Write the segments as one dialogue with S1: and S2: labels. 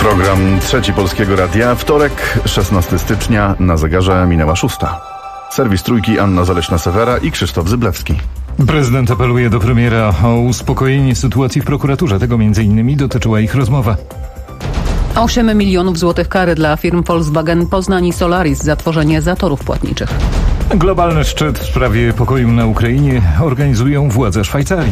S1: Program Trzeci Polskiego Radia. Wtorek, 16 stycznia, na zegarze minęła 6. Serwis Trójki, Anna Zaleśna-Sewera i Krzysztof Zyblewski.
S2: Prezydent apeluje do premiera o uspokojenie sytuacji w prokuraturze. Tego m.in. dotyczyła ich rozmowa.
S3: 8 milionów złotych kary dla firm Volkswagen, Poznań i Solaris za tworzenie zatorów płatniczych.
S2: Globalny szczyt w sprawie pokoju na Ukrainie organizują władze Szwajcarii.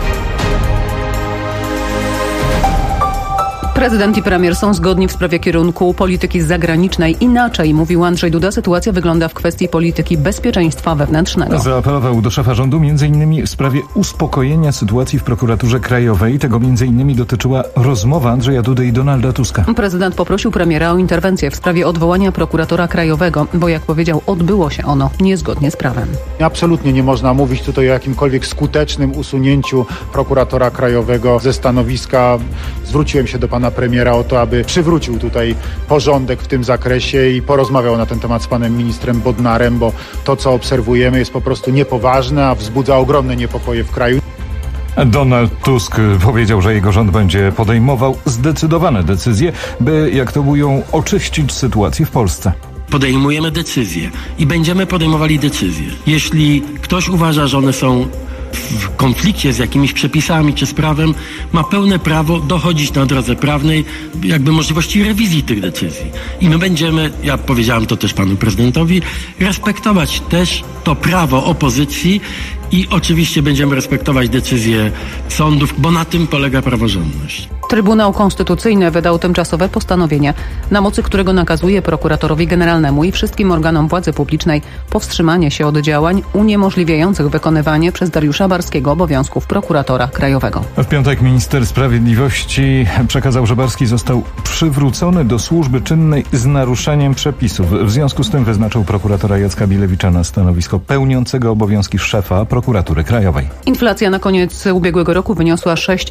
S3: Prezydent i premier są zgodni w sprawie kierunku polityki zagranicznej. Inaczej, mówił Andrzej Duda, sytuacja wygląda w kwestii polityki bezpieczeństwa wewnętrznego.
S2: Zaapelował do szefa rządu m.in. w sprawie uspokojenia sytuacji w prokuraturze krajowej. Tego m.in. dotyczyła rozmowa Andrzeja Dudy i Donalda Tuska.
S3: Prezydent poprosił premiera o interwencję w sprawie odwołania prokuratora krajowego, bo jak powiedział, odbyło się ono niezgodnie z prawem.
S4: Absolutnie nie można mówić tutaj o jakimkolwiek skutecznym usunięciu prokuratora krajowego ze stanowiska. Zwróciłem się do pana premiera o to, aby przywrócił tutaj porządek w tym zakresie i porozmawiał na ten temat z panem ministrem Bodnarem, bo to, co obserwujemy, jest po prostu niepoważne, a wzbudza ogromne niepokoje w kraju.
S2: Donald Tusk powiedział, że jego rząd będzie podejmował zdecydowane decyzje, by, jak to mówią, oczyścić sytuację w Polsce.
S5: Podejmujemy decyzje i będziemy podejmowali decyzje. Jeśli ktoś uważa, że one są w konflikcie z jakimiś przepisami czy z prawem, ma pełne prawo dochodzić na drodze prawnej jakby możliwości rewizji tych decyzji. I my będziemy, ja powiedziałem to też panu prezydentowi, respektować też to prawo opozycji i oczywiście będziemy respektować decyzje sądów, bo na tym polega praworządność.
S3: Trybunał Konstytucyjny wydał tymczasowe postanowienie, na mocy którego nakazuje prokuratorowi generalnemu i wszystkim organom władzy publicznej powstrzymanie się od działań uniemożliwiających wykonywanie przez Dariusza Barskiego obowiązków prokuratora krajowego.
S2: W piątek minister sprawiedliwości przekazał, że Barski został przywrócony do służby czynnej z naruszeniem przepisów. W związku z tym wyznaczył prokuratora Jacka Bilewicza na stanowisko pełniącego obowiązki szefa prokuratury krajowej.
S3: Inflacja na koniec ubiegłego roku wyniosła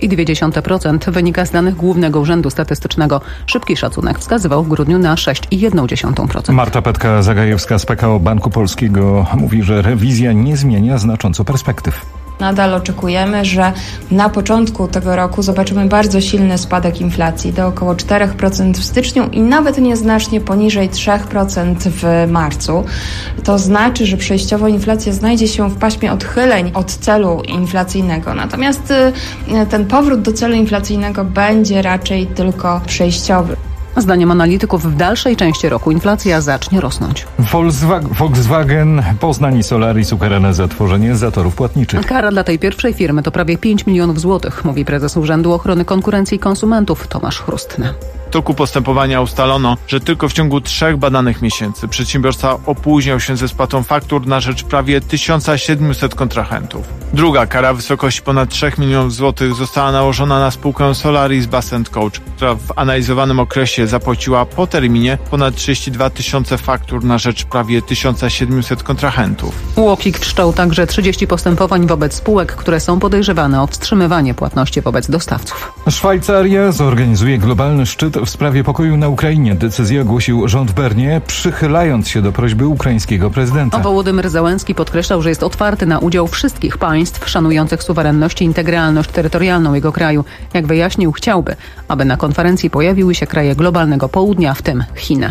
S3: 6,2%. Wynika z danych Głównego Urzędu Statystycznego. Szybki szacunek wskazywał w grudniu na 6,1%.
S2: Marta Petka-Zagajewska z PKO Banku Polskiego mówi, że rewizja nie zmienia znacząco perspektyw.
S6: Nadal oczekujemy, że na początku tego roku zobaczymy bardzo silny spadek inflacji do około 4% w styczniu i nawet nieznacznie poniżej 3% w marcu. To znaczy, że przejściowo inflacja znajdzie się w paśmie odchyleń od celu inflacyjnego. Natomiast ten powrót do celu inflacyjnego będzie raczej tylko przejściowy.
S3: Zdaniem analityków w dalszej części roku inflacja zacznie rosnąć.
S2: Volkswagen, Poznań i Solaris ukarane za tworzenie zatorów płatniczych.
S3: Kara dla tej pierwszej firmy to prawie 5 milionów złotych, mówi prezes Urzędu Ochrony Konkurencji i Konsumentów Tomasz Chrustny.
S7: W toku postępowania ustalono, że tylko w ciągu 3 badanych miesięcy przedsiębiorca opóźniał się ze spłatą faktur na rzecz prawie 1700 kontrahentów. Druga kara w wysokości ponad 3 milionów złotych została nałożona na spółkę Solaris Bus & Coach, która w analizowanym okresie zapłaciła po terminie ponad 32 tysiące faktur na rzecz prawie 1700 kontrahentów.
S3: UOKiK wszczął także 30 postępowań wobec spółek, które są podejrzewane o wstrzymywanie płatności wobec dostawców.
S2: Szwajcaria zorganizuje globalny szczyt w sprawie pokoju na Ukrainie. Decyzję ogłosił rząd w Bernie, przychylając się do prośby ukraińskiego prezydenta.
S3: Wołodymyr Zełenski podkreślał, że jest otwarty na udział wszystkich państw szanujących suwerenność i integralność terytorialną jego kraju. Jak wyjaśnił, chciałby, aby na konferencji pojawiły się kraje globalnego południa, w tym Chiny.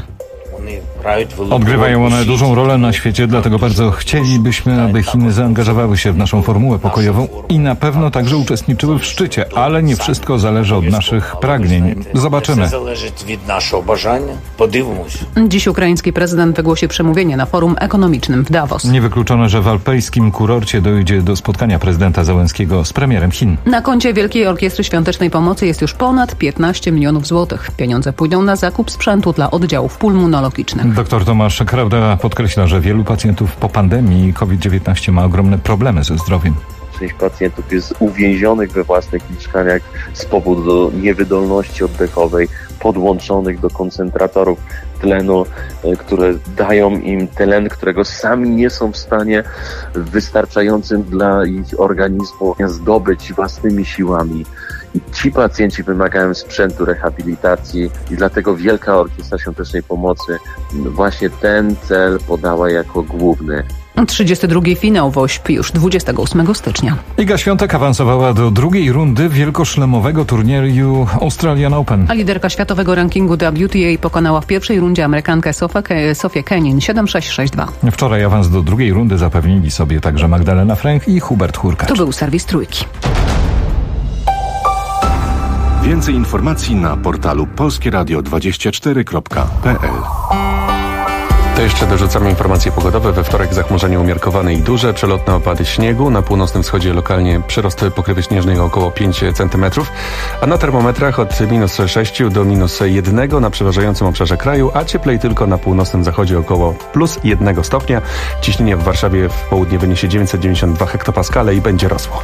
S2: Odgrywają one dużą rolę na świecie, dlatego bardzo chcielibyśmy, aby Chiny zaangażowały się w naszą formułę pokojową i na pewno także uczestniczyły w szczycie, ale nie wszystko zależy od naszych pragnień. Zobaczymy.
S3: Dziś ukraiński prezydent wygłosi przemówienie na forum ekonomicznym w Davos.
S2: Niewykluczone, że w alpejskim kurorcie dojdzie do spotkania prezydenta Zełenskiego z premierem Chin.
S3: Na koncie Wielkiej Orkiestry Świątecznej Pomocy jest już ponad 15 milionów złotych. Pieniądze pójdą na zakup sprzętu dla oddziałów pulmonologicznych.
S2: Dr Tomasz Krauda podkreśla, że wielu pacjentów po pandemii COVID-19 ma ogromne problemy ze zdrowiem.
S8: Część pacjentów jest uwięzionych we własnych mieszkaniach z powodu niewydolności oddechowej, podłączonych do koncentratorów tlenu, które dają im tlen, którego sami nie są w stanie wystarczającym dla ich organizmu zdobyć własnymi siłami. I ci pacjenci wymagają sprzętu rehabilitacji i dlatego Wielka Orkiestra Świątecznej Pomocy właśnie ten cel podała jako główny.
S3: 32. finał WOŚP już 28 stycznia.
S2: Iga Świątek awansowała do drugiej rundy wielkoszlemowego turnieju Australian Open.
S3: A liderka światowego rankingu WTA pokonała w pierwszej rundzie Amerykankę Sofię Kenin 7-6-6-2.
S2: Wczoraj awans do drugiej rundy zapewnili sobie także Magdalena Fręch i Hubert Hurkacz.
S3: To był serwis Trójki.
S9: Więcej informacji na portalu polskieradio24.pl.
S10: To jeszcze dorzucamy informacje pogodowe. We wtorek zachmurzenie umiarkowane i duże, przelotne opady śniegu. Na północnym wschodzie lokalnie przyrost pokrywy śnieżnej około 5 cm, a na termometrach od -6 do -1 na przeważającym obszarze kraju, a cieplej tylko na północnym zachodzie około +1 stopnia. Ciśnienie w Warszawie w południe wyniesie 992 hektopaskale i będzie rosło.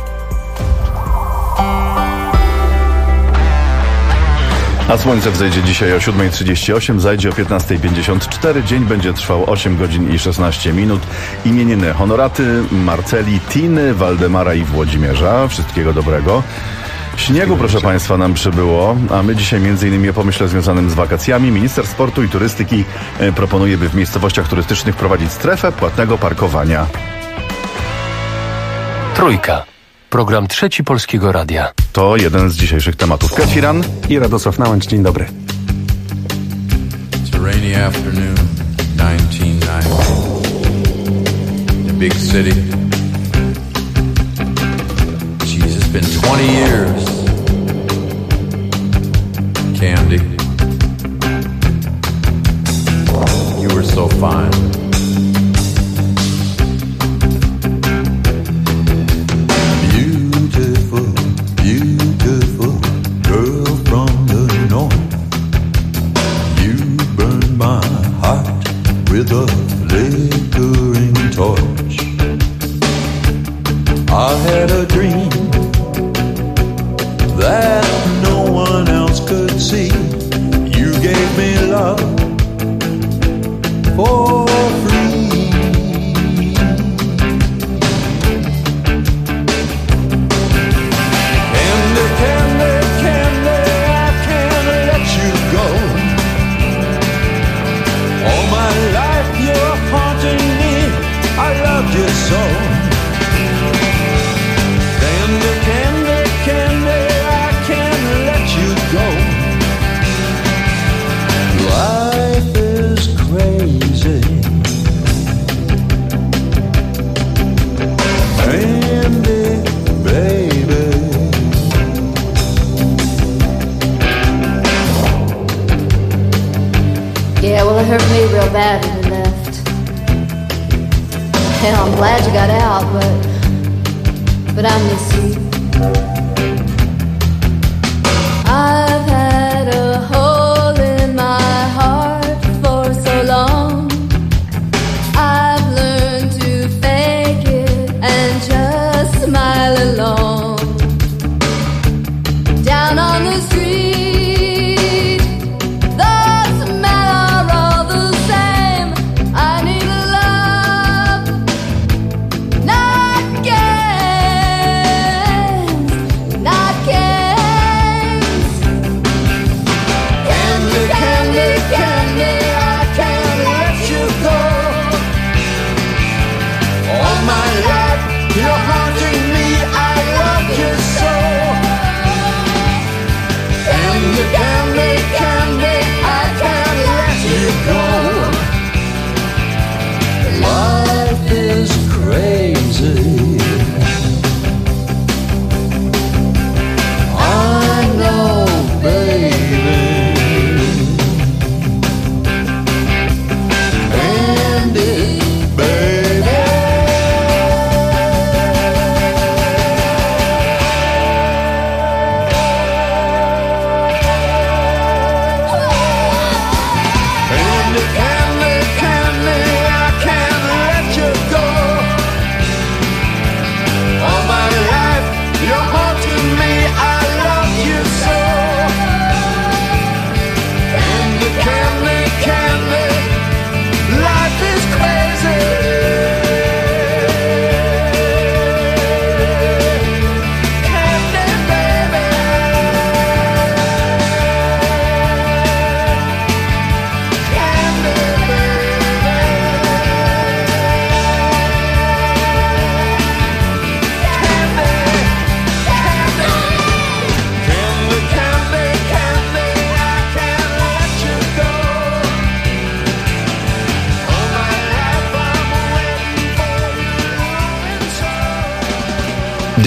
S1: A słońce wzejdzie dzisiaj o 7:38, zajdzie o 15:54. Dzień będzie trwał 8 godzin i 16 minut. Imieniny Honoraty, Marceli, Tiny, Waldemara i Włodzimierza. Wszystkiego dobrego. Śniegu, proszę Państwa, nam przybyło, a my dzisiaj m.in. o pomyśle związanym z wakacjami. Minister sportu i turystyki proponuje, by w miejscowościach turystycznych wprowadzić strefę płatnego parkowania.
S11: Trójka. Program Trzeci Polskiego Radia.
S1: To jeden z dzisiejszych tematów. Piotr Firan
S10: i Radosław Nałęcz. Dzień dobry.
S12: It's a rainy afternoon, 1990. The big city. Jeez, it's been 20 years. Candy. You were so fine.
S13: With a flickering torch, I had a dream that no one else could see. You gave me love for free. Candy, candy, candy, I can't let you go. All my life you're haunting me, I love you so. Candy, candy, candy, I can't let you go. Life is crazy. Candy, baby.
S14: Yeah, well, it hurt me real bad when you left. Hell, I'm glad you got out, but I miss you. I've had a hole in my heart for so long. I've learned to fake it and just smile along. Down on the street, the smell are all the same. I need love, not games, not games.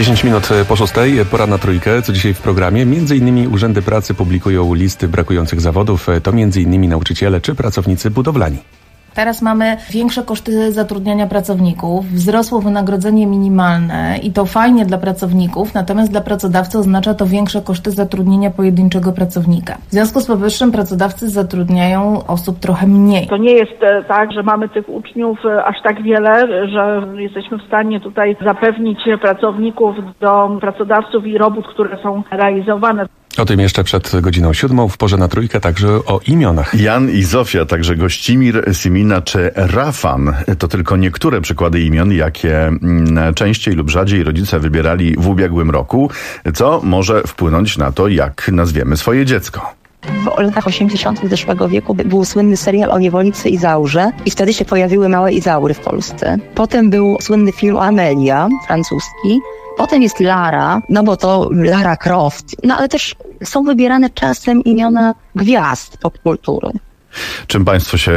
S10: 10 minut po 6, pora na trójkę, co dzisiaj w programie. Między innymi urzędy pracy publikują listy brakujących zawodów. To między innymi nauczyciele czy pracownicy budowlani.
S15: Teraz mamy większe koszty zatrudniania pracowników, wzrosło wynagrodzenie minimalne i to fajnie dla pracowników, natomiast dla pracodawcy oznacza to większe koszty zatrudnienia pojedynczego pracownika. W związku z powyższym pracodawcy zatrudniają osób trochę mniej.
S16: To nie jest tak, że mamy tych uczniów aż tak wiele, że jesteśmy w stanie tutaj zapewnić pracowników do pracodawców i robót, które są realizowane.
S10: O tym jeszcze przed godziną 7 w porze na trójkę, także o imionach.
S1: Jan i Zofia, także Gościmir, Simina czy Rafan. To tylko niektóre przykłady imion, jakie częściej lub rzadziej rodzice wybierali w ubiegłym roku, co może wpłynąć na to, jak nazwiemy swoje dziecko.
S17: W latach 80. zeszłego wieku był słynny serial o niewolnicy Izaurze i wtedy się pojawiły małe Izaury w Polsce. Potem był słynny film Amelia, francuski. Potem jest Lara, no bo to Lara Croft. No ale też są wybierane czasem imiona gwiazd popkultury.
S1: Czym państwo się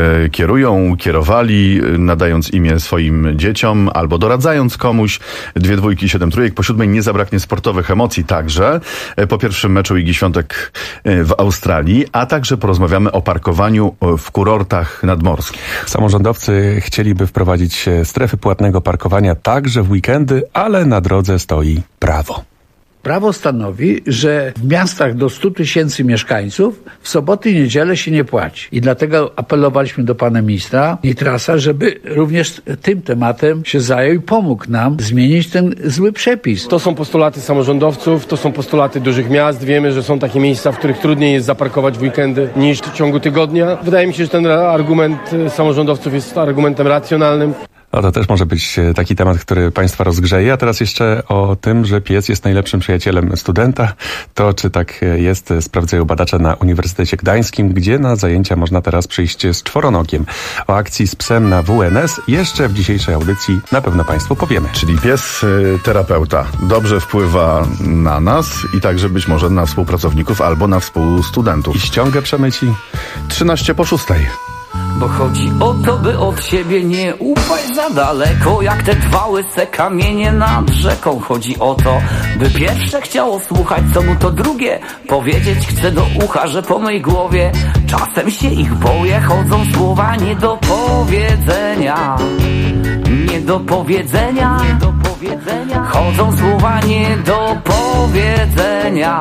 S1: kierowali, nadając imię swoim dzieciom albo doradzając komuś? 2 dwójki, 7 trójek. Po 7 nie zabraknie sportowych emocji także. Po pierwszym meczu Igi Świątek w Australii, a także porozmawiamy o parkowaniu w kurortach nadmorskich.
S10: Samorządowcy chcieliby wprowadzić strefy płatnego parkowania także w weekendy, ale na drodze stoi prawo.
S18: Prawo stanowi, że w miastach do 100 000 mieszkańców w soboty i niedzielę się nie płaci. I dlatego apelowaliśmy do pana ministra Nitrasa, żeby również tym tematem się zajął i pomógł nam zmienić ten zły przepis.
S19: To są postulaty samorządowców, to są postulaty dużych miast. Wiemy, że są takie miejsca, w których trudniej jest zaparkować w weekendy niż w ciągu tygodnia. Wydaje mi się, że ten argument samorządowców jest argumentem racjonalnym.
S10: No to też może być taki temat, który państwa rozgrzeje. A teraz jeszcze o tym, że pies jest najlepszym przyjacielem studenta. To czy tak jest, sprawdzają badacze na Uniwersytecie Gdańskim, gdzie na zajęcia można teraz przyjść z czworonogiem. O akcji z psem na WNS jeszcze w dzisiejszej audycji na pewno państwu powiemy.
S1: Czyli pies terapeuta dobrze wpływa na nas i także być może na współpracowników albo na współstudentów.
S10: I ściągę przemyci.
S1: 13 po 6.
S20: Bo chodzi o to, by od siebie nie upaść za daleko, jak te 2 łyse kamienie nad rzeką. Chodzi o to, by pierwsze chciało słuchać, co mu to drugie powiedzieć chce do ucha, że po mej głowie czasem się ich boję. Chodzą słowa nie do powiedzenia, nie do powiedzenia, nie do powiedzenia. Chodzą słowa nie do powiedzenia,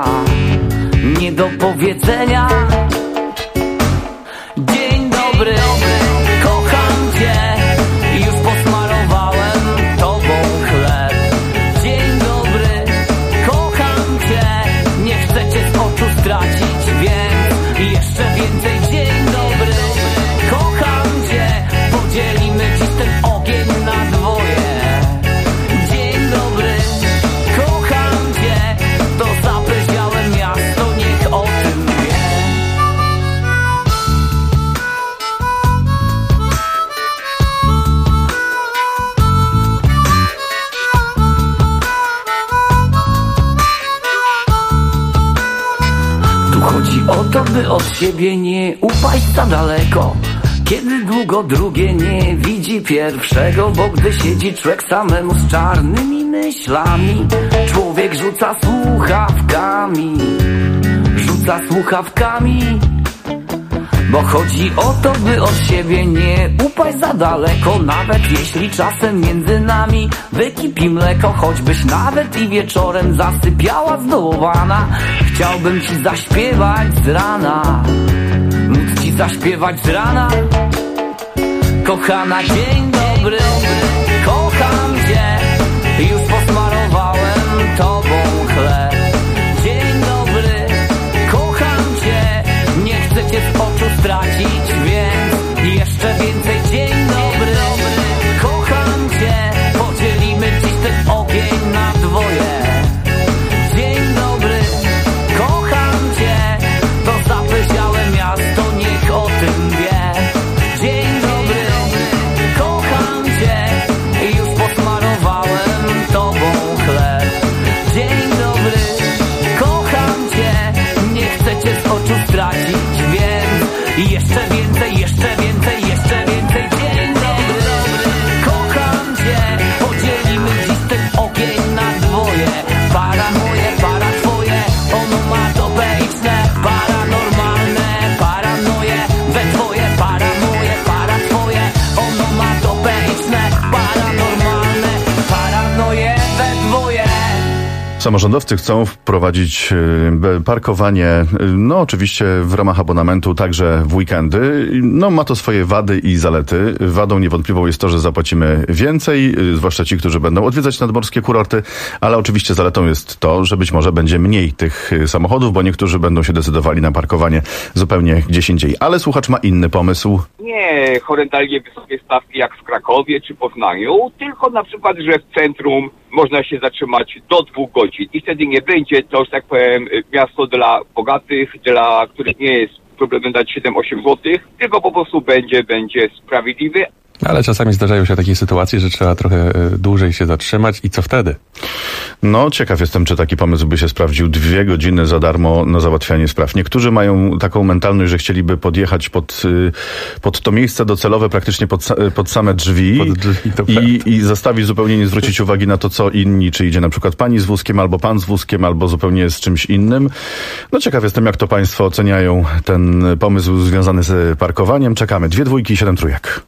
S20: nie do powiedzenia. Dzień dobry, kocham cię, już posmarowałem tobą chleb. Dzień dobry, kocham cię, nie chcę cię z oczu stracić, więc jeszcze więcej. Dzień dobry, kocham cię, podzielimy dziś ten ogień na dwoje. Dzień dobry, kocham cię, to zapyziałe miasto, niech o tym wie. Chodzi o to, by od siebie nie upaść za daleko, kiedy długo drugie nie widzi pierwszego. Bo gdy siedzi człowiek samemu z czarnymi myślami, człowiek rzuca słuchawkami, rzuca słuchawkami. Bo chodzi o to, by od siebie nie upaść za daleko, nawet jeśli czasem między nami wykipi mleko. Choćbyś nawet i wieczorem zasypiała zdołowana, chciałbym ci zaśpiewać z rana, móc ci zaśpiewać z rana. Kochana, dzień dobry, kocham cię, już posmarowałem tobą chleb. Dzień dobry, kocham cię, nie chcę cię z oczu stracić, więc jeszcze więcej. Dzień dobry, kocham cię, podzielimy dziś ten ogień na dwoje. Dzień dobry, kocham cię, to zapyziałe miasto, niech o tym wie. Dzień dobry, kocham cię,
S1: Samorządowcy chcą wprowadzić parkowanie, no oczywiście w ramach abonamentu także w weekendy. No ma to swoje wady i zalety. Wadą niewątpliwą jest to, że zapłacimy więcej, zwłaszcza ci, którzy będą odwiedzać nadmorskie kurorty, ale oczywiście zaletą jest to, że być może będzie mniej tych samochodów, bo niektórzy będą się decydowali na parkowanie zupełnie gdzieś indziej. Ale słuchacz ma inny pomysł.
S21: Nie horrendalnie wysokie stawki jak w Krakowie czy Poznaniu, tylko na przykład, że w centrum można się zatrzymać do 2 godzin i wtedy nie będzie to, że tak powiem, miasto dla bogatych, dla których nie jest problemem dać 7-8 złotych, tylko po prostu będzie sprawiedliwy.
S10: Ale czasami zdarzają się takie sytuacje, że trzeba trochę dłużej się zatrzymać i co wtedy?
S1: No, ciekaw jestem, czy taki pomysł by się sprawdził. 2 godziny za darmo na załatwianie spraw. Niektórzy mają taką mentalność, że chcieliby podjechać pod to miejsce docelowe, praktycznie pod same drzwi, i zastawić zupełnie, nie zwrócić uwagi na to, co inni, czy idzie na przykład pani z wózkiem, albo pan z wózkiem, albo zupełnie z czymś innym. No, ciekaw jestem, jak to państwo oceniają ten pomysł związany z parkowaniem. Czekamy. 2 dwójki i 7 trójek.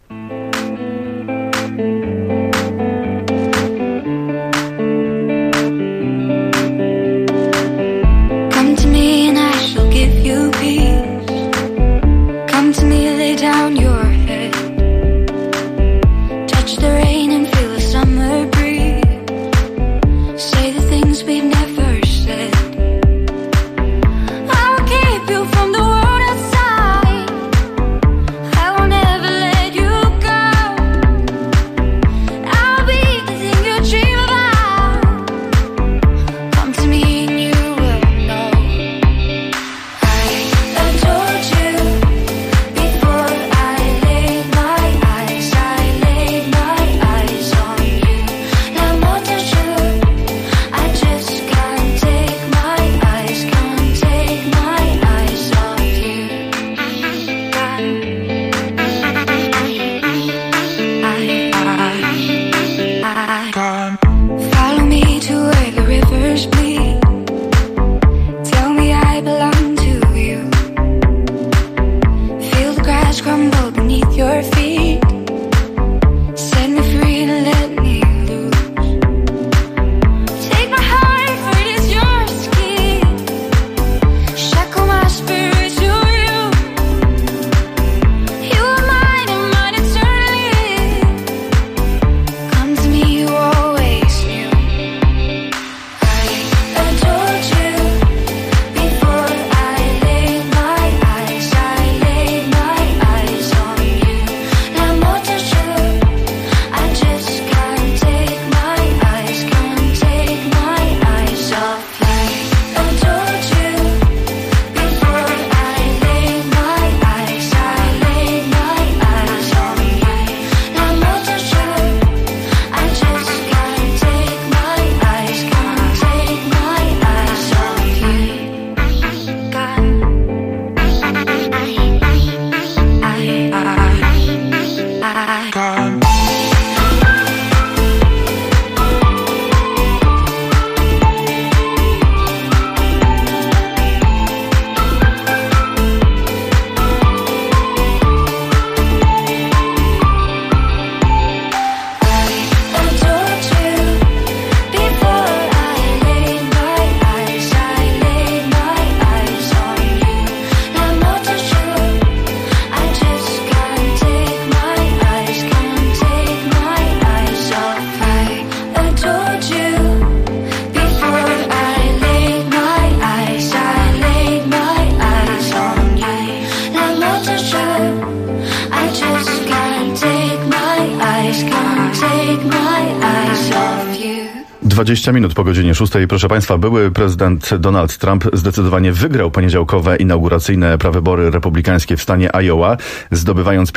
S14: take my eyes off you.
S1: 20 minut po godzinie 6. Proszę Państwa, były prezydent Donald Trump zdecydowanie wygrał poniedziałkowe inauguracyjne prawybory republikańskie w stanie Iowa, zdobywając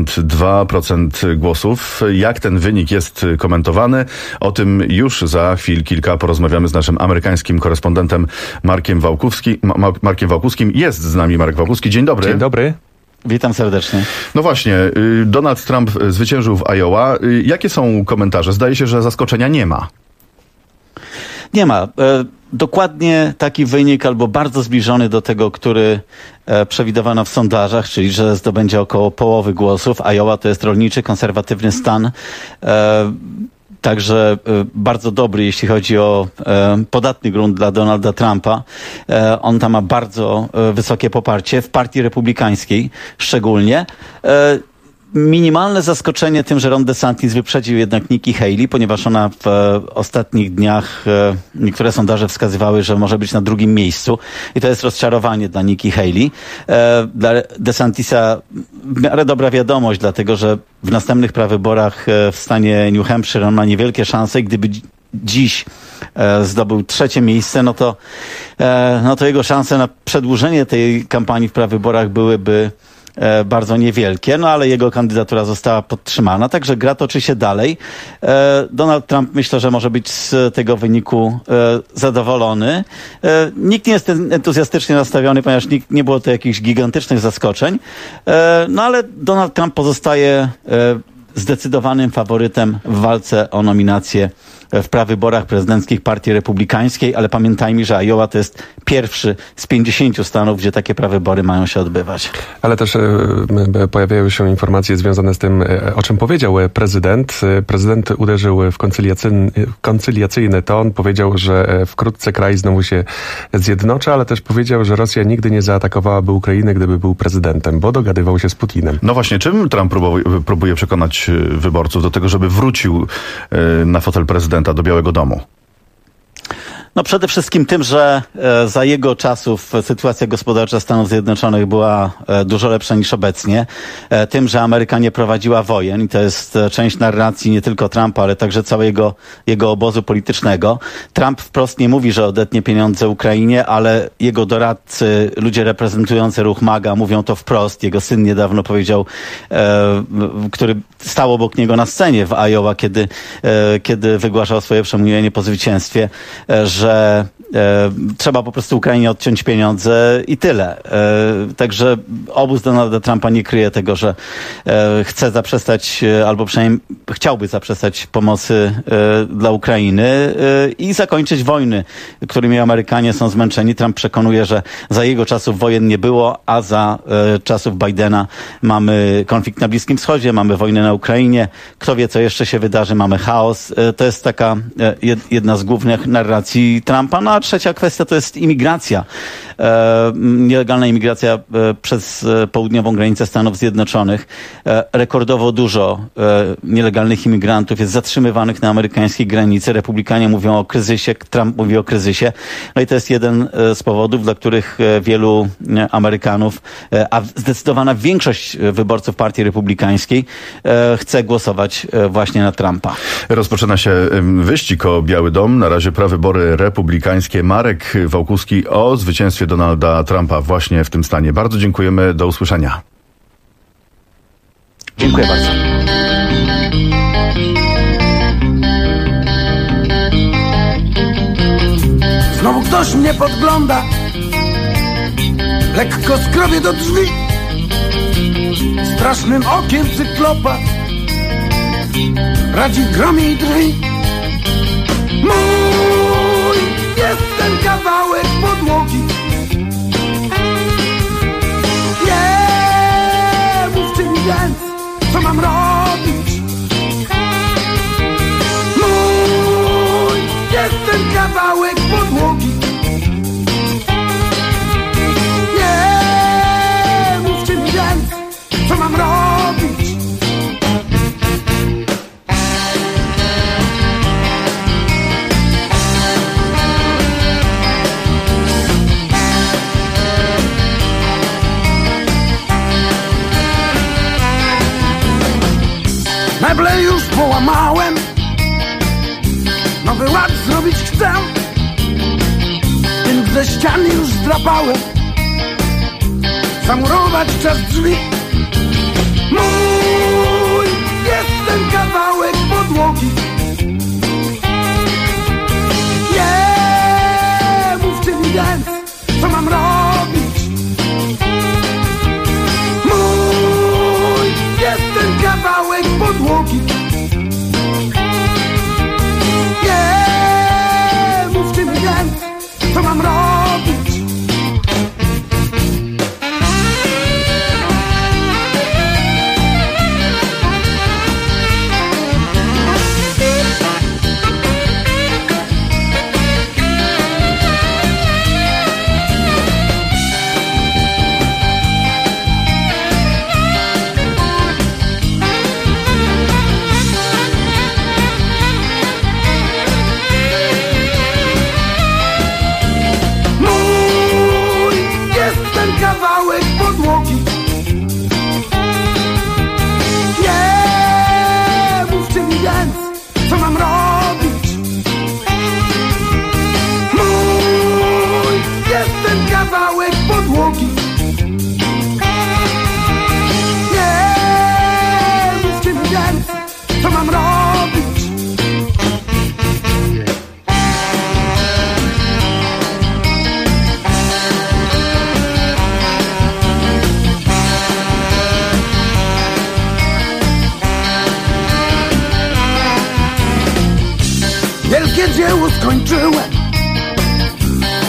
S1: 52% głosów. Jak ten wynik jest komentowany? O tym już za chwil kilka porozmawiamy z naszym amerykańskim korespondentem Markiem Wałkuskim. Jest z nami Marek Wałkuski. Dzień dobry.
S10: Dzień dobry.
S22: Witam serdecznie.
S1: No właśnie, Donald Trump zwyciężył w Iowa. Jakie są komentarze? Zdaje się, że zaskoczenia nie ma.
S22: Nie ma. Dokładnie taki wynik albo bardzo zbliżony do tego, który przewidywano w sondażach, czyli że zdobędzie około połowy głosów. Iowa to jest rolniczy, konserwatywny stan. także bardzo dobry, jeśli chodzi o podatny grunt dla Donalda Trumpa. On tam ma bardzo wysokie poparcie w partii republikańskiej szczególnie. Minimalne zaskoczenie tym, że Ron DeSantis wyprzedził jednak Nikki Haley, ponieważ ona w ostatnich dniach, niektóre sondaże wskazywały, że może być na drugim miejscu i to jest rozczarowanie dla Nikki Haley. Dla DeSantisa w miarę dobra wiadomość, dlatego że w następnych prawyborach w stanie New Hampshire on ma niewielkie szanse i gdyby dziś zdobył 3. miejsce, no to jego szanse na przedłużenie tej kampanii w prawyborach byłyby bardzo niewielkie, no ale jego kandydatura została podtrzymana, także gra toczy się dalej. Donald Trump myślę, że może być z tego wyniku zadowolony. Nikt nie jest entuzjastycznie nastawiony, ponieważ nie było to jakichś gigantycznych zaskoczeń, no ale Donald Trump pozostaje zdecydowanym faworytem w walce o nominację w prawyborach prezydenckich Partii Republikańskiej, ale pamiętajmy, że Iowa to jest pierwszy z 50 stanów, gdzie takie prawybory mają się odbywać.
S10: Ale też pojawiają się informacje związane z tym, o czym powiedział prezydent. Prezydent uderzył w koncyliacyjny ton, powiedział, że wkrótce kraj znowu się zjednoczy, ale też powiedział, że Rosja nigdy nie zaatakowałaby Ukrainy, gdyby był prezydentem, bo dogadywał się z Putinem.
S1: No właśnie, czym Trump próbuje przekonać wyborców do tego, żeby wrócił na fotel prezydenta do Białego Domu?
S22: No przede wszystkim tym, że za jego czasów sytuacja gospodarcza Stanów Zjednoczonych była dużo lepsza niż obecnie. Tym, że Ameryka nie prowadziła wojen i to jest część narracji nie tylko Trumpa, ale także całego jego obozu politycznego. Trump wprost nie mówi, że odetnie pieniądze Ukrainie, ale jego doradcy, ludzie reprezentujący ruch MAGA mówią to wprost. Jego syn niedawno powiedział, który stał obok niego na scenie w Iowa, kiedy wygłaszał swoje przemówienie po zwycięstwie, że trzeba po prostu Ukrainie odciąć pieniądze i tyle. Także obóz Donalda Trumpa nie kryje tego, że chce zaprzestać, albo przynajmniej chciałby zaprzestać pomocy dla Ukrainy i zakończyć wojny, którymi Amerykanie są zmęczeni. Trump przekonuje, że za jego czasów wojen nie było, a za czasów Bidena mamy konflikt na Bliskim Wschodzie, mamy wojnę na Ukrainie. Kto wie, co jeszcze się wydarzy, mamy chaos. To jest taka jedna z głównych narracji Trumpa. No a trzecia kwestia to jest imigracja. Nielegalna imigracja przez południową granicę Stanów Zjednoczonych. Rekordowo dużo nielegalnych imigrantów jest zatrzymywanych na amerykańskiej granicy. Republikanie mówią o kryzysie, Trump mówi o kryzysie. No i to jest jeden z powodów, dla których wielu Amerykanów, a zdecydowana większość wyborców Partii Republikańskiej chce głosować właśnie na Trumpa.
S1: Rozpoczyna się wyścig o Biały Dom. Na razie prawybory republikańskie. Marek Wałkuski o zwycięstwie Donalda Trumpa właśnie w tym stanie. Bardzo dziękujemy. Do usłyszenia.
S22: Dziękuję bardzo.
S13: Znowu ktoś mnie podgląda, lekko skrobie do drzwi, strasznym okiem cyklopa radzi gromie i drwi. Mój jest ten kawałek podłogi, nie mówcie mi więc, co mam robić. Mój jest ten kawałek podłogi, nie mówcie mi więc, co mam robić. Meble już połamałem, nowy ład zrobić chcę, więc ze ściany już zdrapałem, zamurować czas drzwi. Mój jest ten kawałek podłogi, nie mówcie mi więc, co mam robić. Mój jest ten kawałek podłogi, nie mówcie mi więc, co mam robić.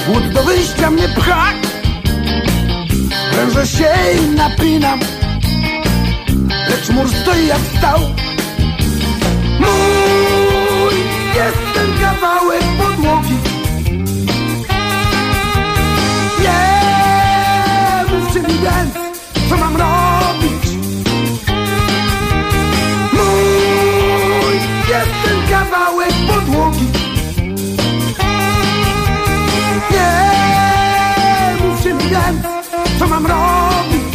S4: Chłód do wyjścia mnie pcha, prężę się i napinam, lecz mur stoi jak stał. Mój jest ten kawałek podłogi. Nie mówcie mi więc, co mam robić. Mój jest ten kawałek podłogi. Nie mówcie mi więc, co mam robić.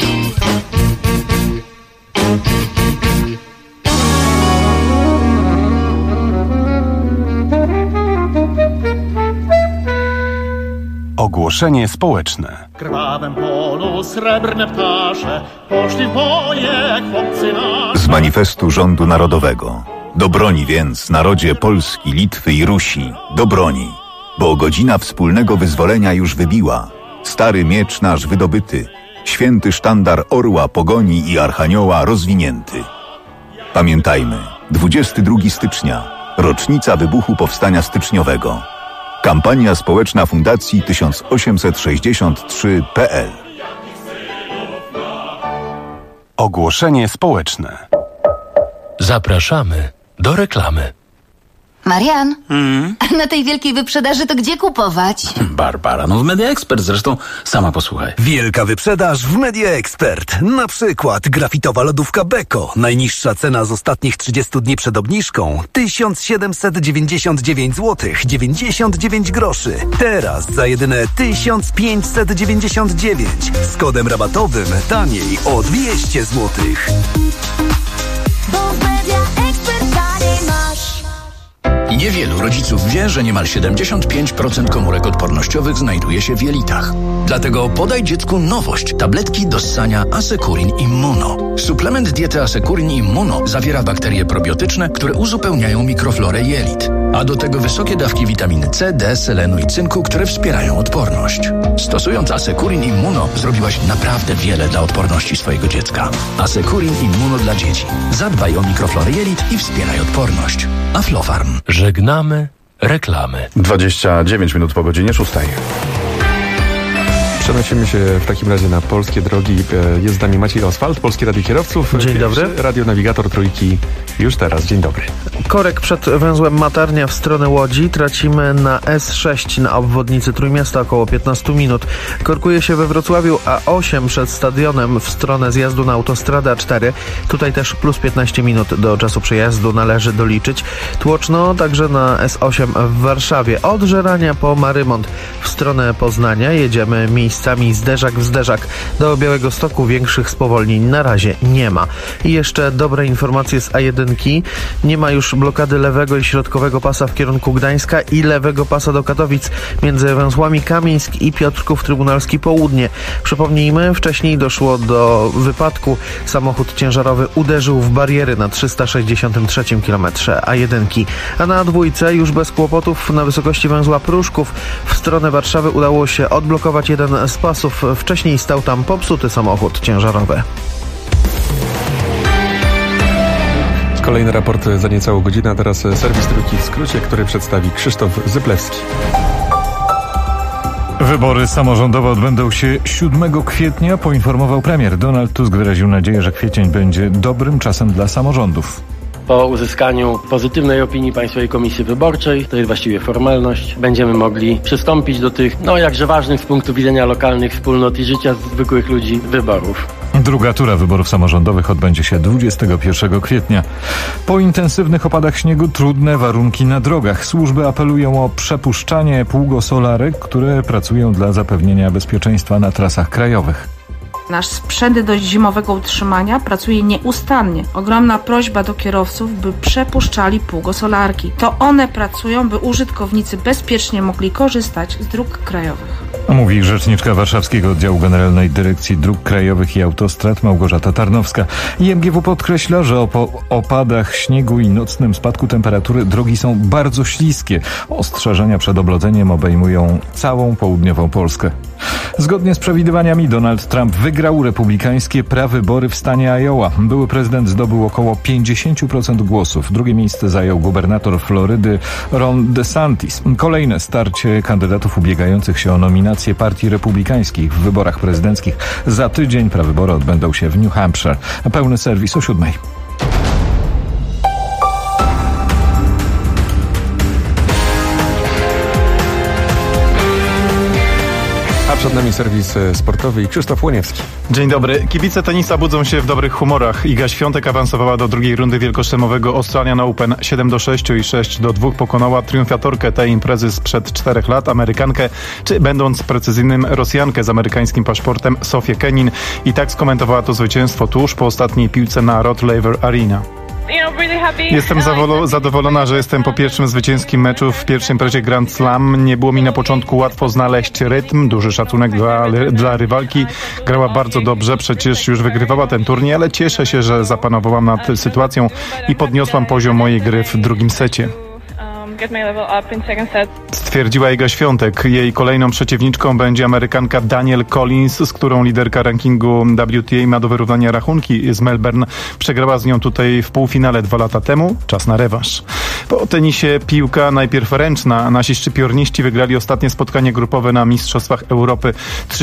S9: Ogłoszenie społeczne.
S5: W krwawym polu srebrne ptasze poszli w boje chłopcy nasi.
S23: Z manifestu rządu narodowego. Do broni więc, narodzie Polski, Litwy i Rusi. Do broni, bo godzina wspólnego wyzwolenia już wybiła. Stary miecz nasz wydobyty, święty sztandar orła, pogoni i archanioła rozwinięty. Pamiętajmy, 22 stycznia, rocznica wybuchu Powstania Styczniowego. Kampania społeczna Fundacji 1863.pl.
S9: Ogłoszenie społeczne.
S11: Zapraszamy do reklamy.
S24: Marian, na tej wielkiej wyprzedaży to gdzie kupować?
S25: Barbara, w Media Expert, zresztą sama posłuchaj.
S26: Wielka wyprzedaż w Media Expert. Na przykład grafitowa lodówka Beko. Najniższa cena z ostatnich 30 dni przed obniżką 1799 zł 99 groszy. Teraz za jedyne 1599 z kodem rabatowym taniej o 200 zł.
S27: Niewielu rodziców wie, że niemal 75% komórek odpornościowych znajduje się w jelitach. Dlatego podaj dziecku nowość. Tabletki do ssania Asekurin Immuno. Suplement diety Asekurin Immuno zawiera bakterie probiotyczne, które uzupełniają mikroflorę jelit. A do tego wysokie dawki witaminy C, D, selenu i cynku, które wspierają odporność. Stosując Asekurin Immuno zrobiłaś naprawdę wiele dla odporności swojego dziecka. Asekurin Immuno dla dzieci. Zadbaj o mikroflorę jelit i wspieraj odporność. Aflofarm.
S11: Żegnamy reklamy.
S1: 29 minut po godzinie 6.
S10: Przenosimy się w takim razie na polskie drogi. Jest z nami Maciej Oswald, Polskie Radio Kierowców.
S28: Dzień dobry.
S10: Radionawigator Trójki już teraz. Dzień dobry.
S28: Korek przed węzłem Matarnia w stronę Łodzi. Tracimy na S6 na obwodnicy Trójmiasta około 15 minut. Korkuje się we Wrocławiu A8 przed stadionem w stronę zjazdu na autostradę A4. Tutaj też plus 15 minut do czasu przejazdu należy doliczyć. Tłoczno także na S8 w Warszawie. Od Żerania po Marymont w stronę Poznania jedziemy miejscami zderzak w zderzak. Do Białegostoku większych spowolnień na razie nie ma. I jeszcze dobre informacje z A1. Nie ma już blokady lewego i środkowego pasa w kierunku Gdańska i lewego pasa do Katowic między węzłami Kamieńsk i Piotrków Trybunalski Południe. Przypomnijmy, wcześniej doszło do wypadku. Samochód ciężarowy uderzył w bariery na 363 km A1. A na A2 już bez kłopotów na wysokości węzła Pruszków w stronę Warszawy udało się odblokować jeden z pasów. Wcześniej stał tam popsuty samochód ciężarowy.
S10: Kolejny raport za niecałą godzinę, a teraz serwis Trójki w skrócie, który przedstawi Krzysztof Zyplewski.
S2: Wybory samorządowe odbędą się 7 kwietnia, poinformował premier. Donald Tusk wyraził nadzieję, że kwiecień będzie dobrym czasem dla samorządów.
S29: Po uzyskaniu pozytywnej opinii Państwowej Komisji Wyborczej, to jest właściwie formalność, będziemy mogli przystąpić do tych, jakże ważnych z punktu widzenia lokalnych wspólnot i życia zwykłych ludzi wyborów.
S2: Druga tura wyborów samorządowych odbędzie się 21 kwietnia. Po intensywnych opadach śniegu trudne warunki na drogach. Służby apelują o przepuszczanie pługosolarek, które pracują dla zapewnienia bezpieczeństwa na trasach krajowych.
S30: Nasz sprzęt do zimowego utrzymania pracuje nieustannie. Ogromna prośba do kierowców, by przepuszczali pługosolarki. To one pracują, by użytkownicy bezpiecznie mogli korzystać z dróg krajowych.
S2: Mówi rzeczniczka Warszawskiego Oddziału Generalnej Dyrekcji Dróg Krajowych i Autostrad Małgorzata Tarnowska. IMGW podkreśla, że po opadach śniegu i nocnym spadku temperatury drogi są bardzo śliskie. Ostrzeżenia przed oblodzeniem obejmują całą południową Polskę. Zgodnie z przewidywaniami Donald Trump wygrał republikańskie prawybory w stanie Iowa. Były prezydent zdobył około 50% głosów. Drugie miejsce zajął gubernator Florydy Ron DeSantis. Kolejne starcie kandydatów ubiegających się o nominację partii republikańskich w wyborach prezydenckich. Za tydzień prawybory odbędą się w New Hampshire. Pełny serwis o 7:00.
S10: Przed nami serwis sportowy i Krzysztof Łoniewski.
S3: Dzień dobry. Kibice tenisa budzą się w dobrych humorach. Iga Świątek awansowała do drugiej rundy wielkoszlemowego Australian Open. 7-6 i 6-2 pokonała triumfatorkę tej imprezy sprzed 4 lat, Amerykankę, czy będąc precyzyjnym Rosjankę z amerykańskim paszportem, Sofię Kenin. I tak skomentowała to zwycięstwo tuż po ostatniej piłce na Rod Laver Arena. Jestem zadowolona, że jestem po pierwszym zwycięskim meczu w pierwszej imprezie Grand Slam. Nie było mi na początku łatwo znaleźć rytm, duży szacunek dla rywalki. Grała bardzo dobrze, przecież już wygrywała ten turniej, ale cieszę się, że zapanowałam nad sytuacją i podniosłam poziom mojej gry w drugim secie. Stwierdziła Iga Świątek. Jej kolejną przeciwniczką będzie Amerykanka Danielle Collins, z którą liderka rankingu WTA ma do wyrównania rachunki z Melbourne. Przegrała z nią tutaj w półfinale 2 lata temu. Czas na rewanż. Po tenisie piłka najpierw ręczna. Nasi szczypiorniści wygrali ostatnie spotkanie grupowe na Mistrzostwach Europy.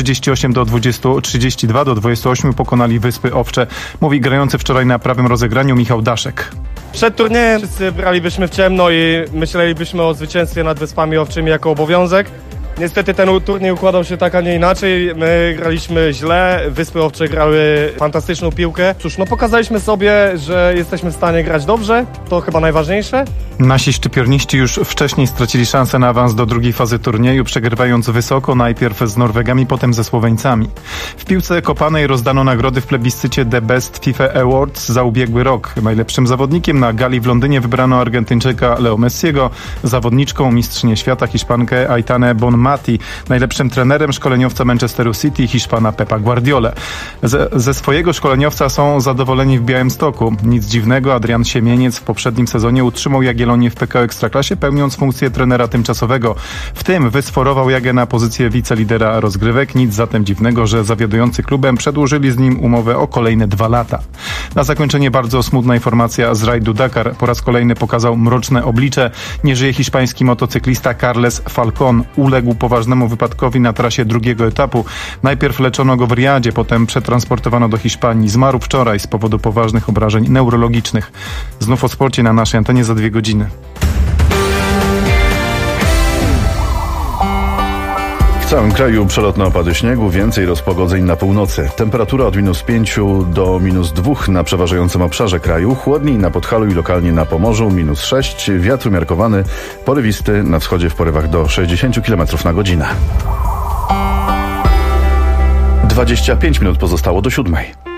S3: 32-28 pokonali Wyspy Owcze. Mówi grający wczoraj na prawym rozegraniu Michał Daszek.
S6: Przed turniejem wszyscy bralibyśmy w ciemno i myślelibyśmy o zwycięstwie nad Wyspami Owczymi jako obowiązek. Niestety ten turniej układał się tak, a nie inaczej. My graliśmy źle, Wyspy Owcze grały fantastyczną piłkę. Cóż, pokazaliśmy sobie, że jesteśmy w stanie grać dobrze, to chyba najważniejsze.
S3: Nasi szczypiorniści już wcześniej stracili szansę na awans do drugiej fazy turnieju, przegrywając wysoko, najpierw z Norwegami, potem ze Słoweńcami. W piłce kopanej rozdano nagrody w plebiscycie The Best FIFA Awards za ubiegły rok. Najlepszym zawodnikiem na gali w Londynie wybrano Argentyńczyka Leo Messiego, zawodniczką mistrzynię świata Hiszpankę Aitanę Bonmati, najlepszym trenerem szkoleniowca Manchesteru City Hiszpana Pepa Guardiolę. Ze swojego szkoleniowca są zadowoleni w Białymstoku. Nic dziwnego, Adrian Siemieniec w poprzednim sezonie utrzymał Jagiellonię w PKO Ekstraklasie, pełniąc funkcję trenera tymczasowego. W tym wysforował Jagę na pozycję wicelidera rozgrywek. Nic zatem dziwnego, że zawiadujący klubem przedłużyli z nim umowę o kolejne 2 lata. Na zakończenie bardzo smutna informacja z rajdu Dakar. Po raz kolejny pokazał mroczne oblicze. Nie żyje hiszpański motocyklista Carles Falcón. Uległ poważnemu wypadkowi na trasie drugiego etapu. Najpierw leczono go w Riyadzie, potem przetransportowano do Hiszpanii. Zmarł wczoraj z powodu poważnych obrażeń neurologicznych. Znów o sporcie na naszej antenie za 2 godziny.
S1: W całym kraju przelotne opady śniegu, więcej rozpogodzeń na północy. Temperatura od -5 do -2 na przeważającym obszarze kraju. Chłodniej na Podhalu i lokalnie na Pomorzu, -6. Wiatr umiarkowany, porywisty na wschodzie w porywach do 60 km na godzinę. 25 minut pozostało do 7:00.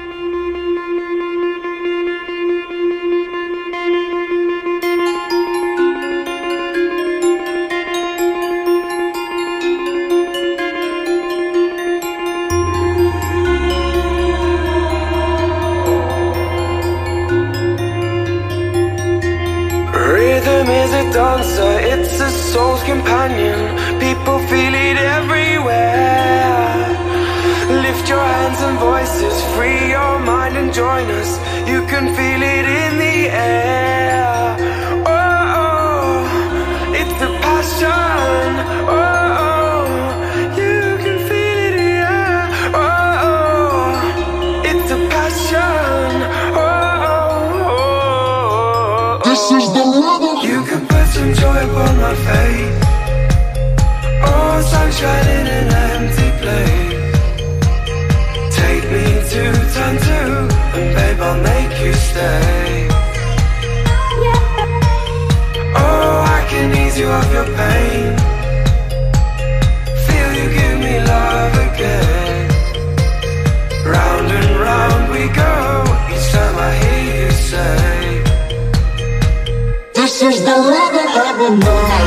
S13: Dancer, it's a soul's companion. People feel it everywhere. Lift your hands and voices, free your mind and join us. You can feel it in the air. Oh, oh, it's a passion. Oh, oh, you can feel it in the air. Oh, oh, it's a passion. Oh, oh, oh, this is the rhythm. You can put some joy upon my face. Oh, sunshine in an empty place. Take me to turn 2, and babe, I'll make you stay. Oh, I can ease you of your pain. Feel you give me love again. Round and round we go, each time I hear you say, this is the rhythm of the night.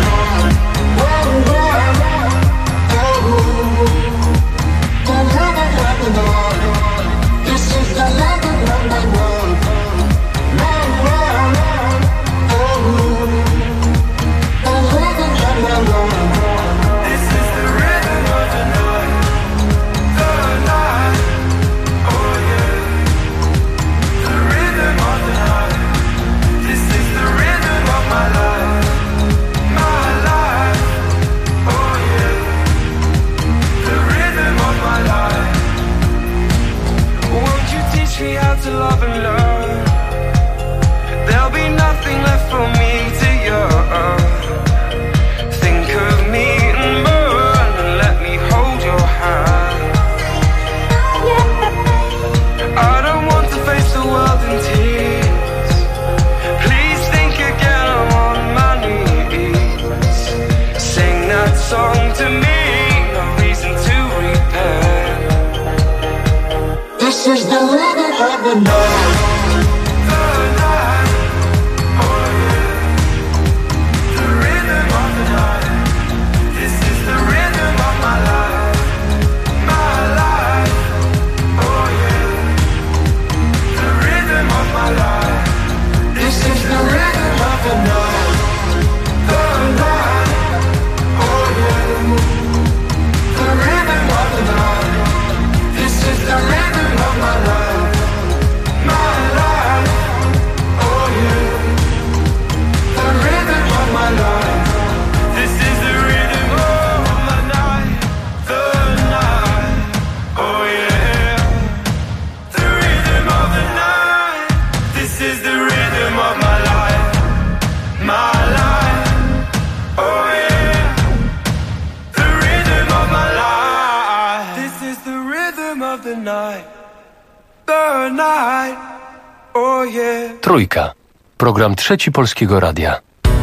S13: a night. Oh yeah.
S11: Trójka. Program Trzeci Polskiego Radia.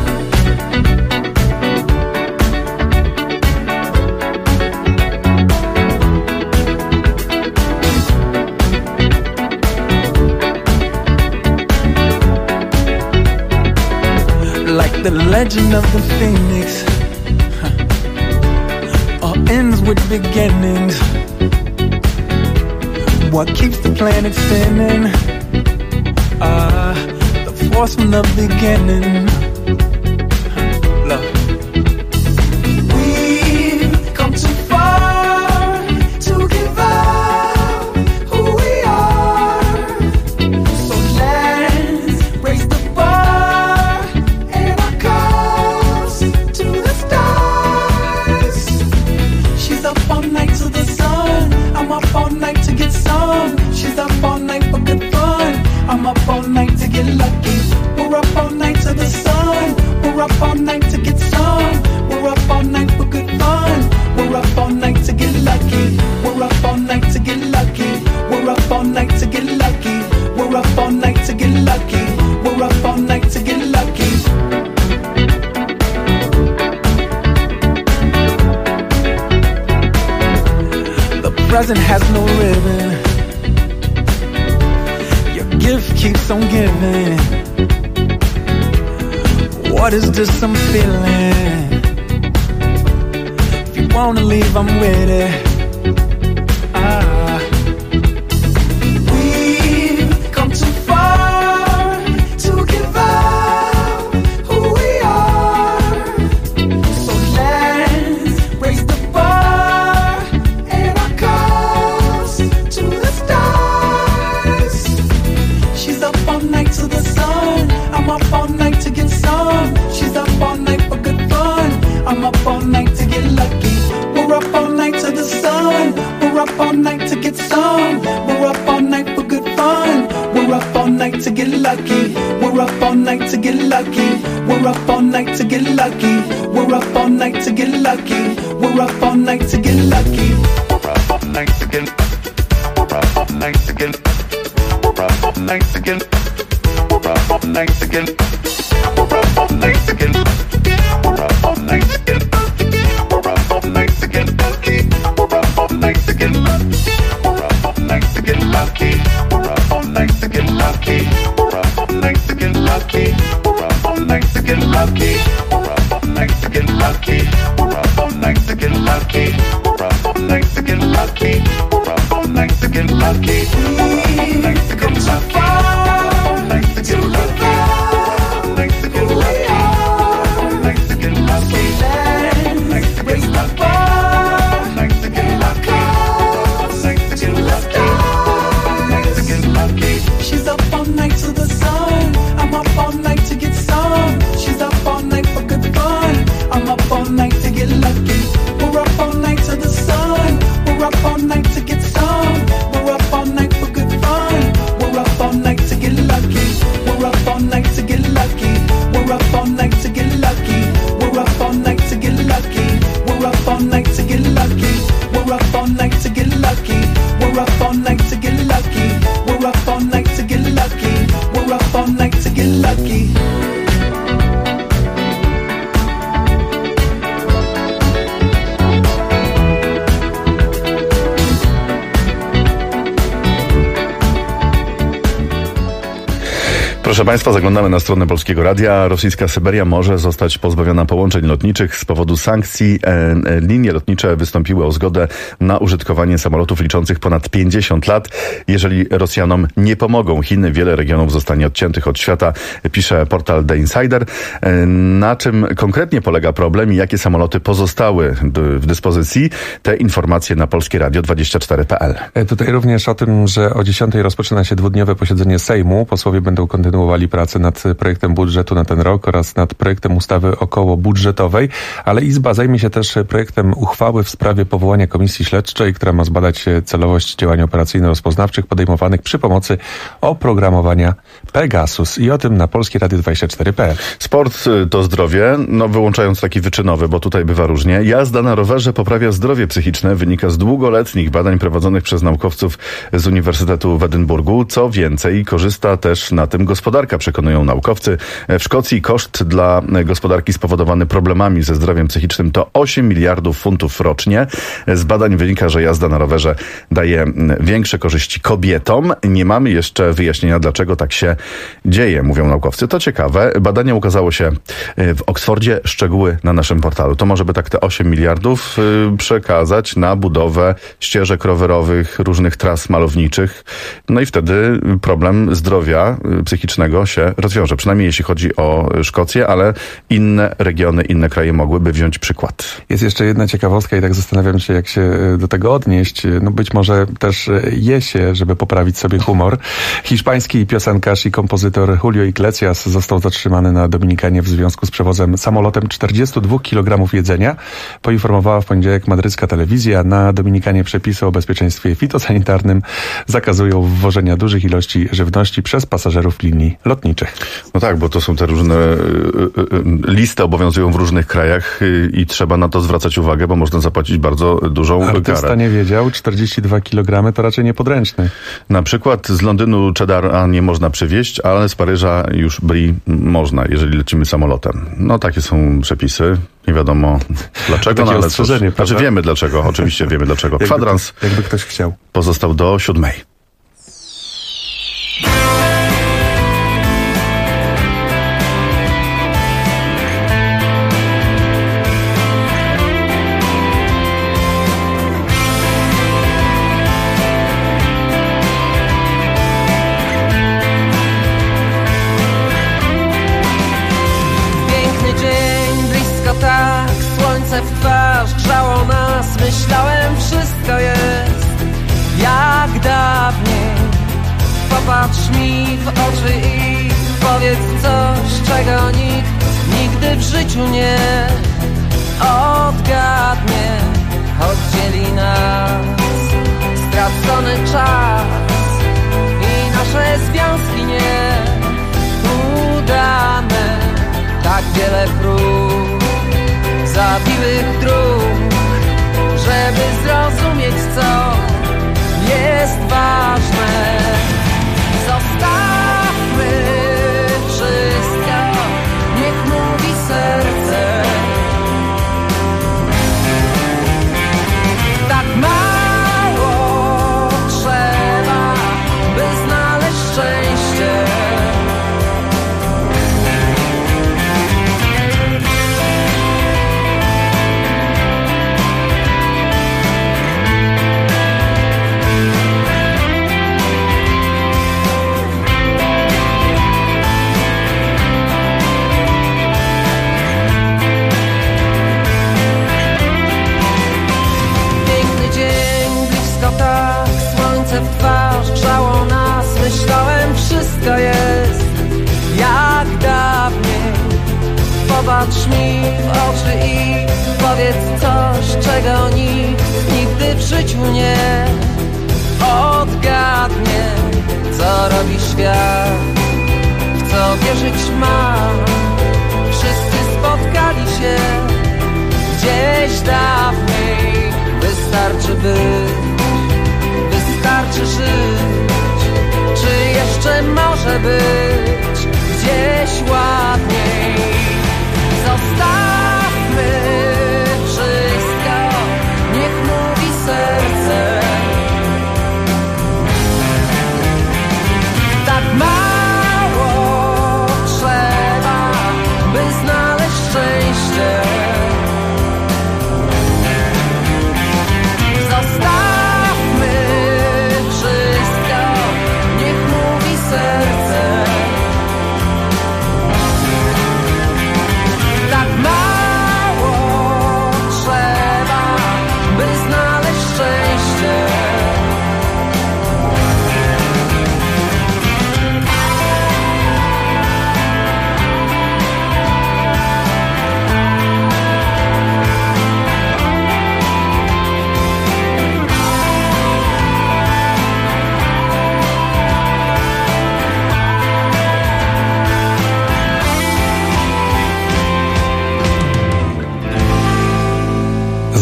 S7: Like the legend of the phoenix, all ends with beginnings. What keeps the planet spinning? The force from the beginning. Love. We've come too far to give up who we are. So let's raise the bar and our cups to the stars. She's up all night to the sun. I'm up all night to get some. She's up all night for good fun. I'm up all night to get lucky. We're up all night to the sun. We're up all night to get some. We're up all night for good fun. We're up all night to get lucky. We're up all night to get lucky. We're up all night to get lucky. We're up all night to get lucky. We're up all night to get lucky. The present has no ribbon. Gift keeps on giving. What is this I'm feeling? If you wanna leave, I'm with it. We've come too far to give up who we are. So let's raise the bar and our cups to the stars. She's up all night to the sun. I'm up all night to get some. She's up all night for good fun. I'm up all night to get lucky. We're up all night to the sun. We're up all night to get some. We're up all night for good fun. We're up all night to get lucky. We're up all night to get lucky. We're up all night to get lucky. We're up all night to get lucky. We're up all night to get lucky. We're up all night to get. We're up all night to get. We're up all night to get. We're up all night to get. We're up all night to get. We're up all night to get. We're up all night to get lucky. We're up all night to get lucky. We're up all night to get lucky. We're up all night to get lucky. We're up all night to get lucky. We're up all night to get lucky. We're up all night to get lucky. We're up all night to get lucky. We're up all night to get lucky. We're up all night to get lucky. She's up all night to the sun. I'm up all night to get some. She's up all night for good fun. I'm up all night to get lucky. We're up all night to the sun. We're up all night to get some. We're up all night for good fun. We're up all night to get lucky. We're up all night to get lucky. We're up all night to get lucky. We're up all night to get lucky. We're up all night to get lucky. We're up all night to get lucky. We're up all night to get lucky. We're up all night to get lucky. We're up all night to get lucky.
S1: Proszę Państwa, zaglądamy na stronę Polskiego Radia. Rosyjska Syberia może zostać pozbawiona połączeń lotniczych z powodu sankcji. Linie lotnicze wystąpiły o zgodę na użytkowanie samolotów liczących ponad 50 lat. Jeżeli Rosjanom nie pomogą Chiny, wiele regionów zostanie odciętych od świata, pisze portal The Insider. Na czym konkretnie polega problem i jakie samoloty pozostały w dyspozycji? Te informacje na polskieradio24.pl.
S10: Tutaj również o tym, że o 10:00 rozpoczyna się dwudniowe posiedzenie Sejmu. Posłowie będą kontynuowali pracę nad projektem budżetu na ten rok oraz nad projektem ustawy okołobudżetowej, ale Izba zajmie się też projektem uchwały w sprawie powołania komisji śledczej, która ma zbadać celowość działań operacyjno-rozpoznawczych podejmowanych przy pomocy oprogramowania Pegasus. I o tym na Polskie Radio 24.pl.
S1: Sport to zdrowie, no wyłączając taki wyczynowy, bo tutaj bywa różnie. Jazda na rowerze poprawia zdrowie psychiczne, wynika z długoletnich badań prowadzonych przez naukowców z Uniwersytetu w Edynburgu. Co więcej, korzysta też na tym gospodarka, przekonują naukowcy. W Szkocji koszt dla gospodarki spowodowany problemami ze zdrowiem psychicznym to 8 miliardów funtów rocznie. Z badań wynika, że jazda na rowerze daje większe korzyści kobietom. Nie mamy jeszcze wyjaśnienia, dlaczego tak się dzieje, mówią naukowcy. To ciekawe. Badanie ukazało się w Oksfordzie. Szczegóły na naszym portalu. To może by tak te 8 miliardów przekazać na budowę ścieżek rowerowych, różnych tras malowniczych. No i wtedy problem zdrowia psychicznego się rozwiąże. Przynajmniej jeśli chodzi o Szkocję, ale inne regiony, inne kraje mogłyby wziąć przykład.
S10: Jest jeszcze jedna ciekawostka i tak zastanawiam się, jak się do tego odnieść. No być może też je się, żeby poprawić sobie humor. Hiszpański piosenkarz i kompozytor Julio Iglesias został zatrzymany na Dominikanie w związku z przewozem samolotem 42 kg jedzenia. Poinformowała w poniedziałek madrycka telewizja. Na Dominikanie przepisy o bezpieczeństwie fitosanitarnym zakazują wwożenia dużych ilości żywności przez pasażerów linii lotniczych.
S1: No tak, bo to są te różne listy obowiązują w różnych krajach i trzeba na to zwracać uwagę, bo można zapłacić bardzo dużą
S10: Artysta
S1: karę.
S10: nie wiedział, 42 kg to raczej niepodręczny.
S1: Na przykład z Londynu cheddar nie można przywieźć, ale z Paryża już brie można, jeżeli lecimy samolotem. No takie są przepisy. Nie wiadomo dlaczego, no, ale cóż, znaczy wiemy dlaczego, oczywiście wiemy dlaczego. Kwadrans
S10: jakby ktoś chciał.
S1: Pozostał do 7.
S7: W twarz grzało nas, myślałem, wszystko jest jak dawniej. Popatrz mi w oczy i powiedz coś, czego nikt nigdy w życiu nie odgadnie. Choć dzieli nas stracony czas i nasze związki nie udane. Tak wiele prób, zabiłych dróg, żeby zrozumieć, co jest ważne. Zostawmy wszystko, niech mówi serce. Tak mało trzeba, by znaleźć szczęście. W twarz grzało nas, myślałem, wszystko jest jak dawniej. Popatrz mi w oczy i powiedz coś, czego nikt nigdy w życiu nie odgadnie. Co robi świat, w co wierzyć ma? Wszyscy spotkali się gdzieś dawniej. Wystarczy być, wystarczy żyć. Czy jeszcze może być gdzieś ładniej? Zostawmy wszystko, niech mówi serce. Tak mało trzeba, by znaleźć szczęście.